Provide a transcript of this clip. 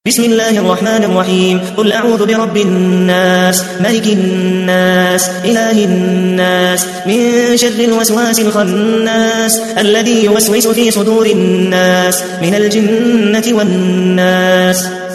بسم الله الرحمن الرحيم قل أعوذ برب الناس ملك الناس إله الناس من شر الوسواس الخناس الذي يوسوس في صدور الناس من الجنة والناس.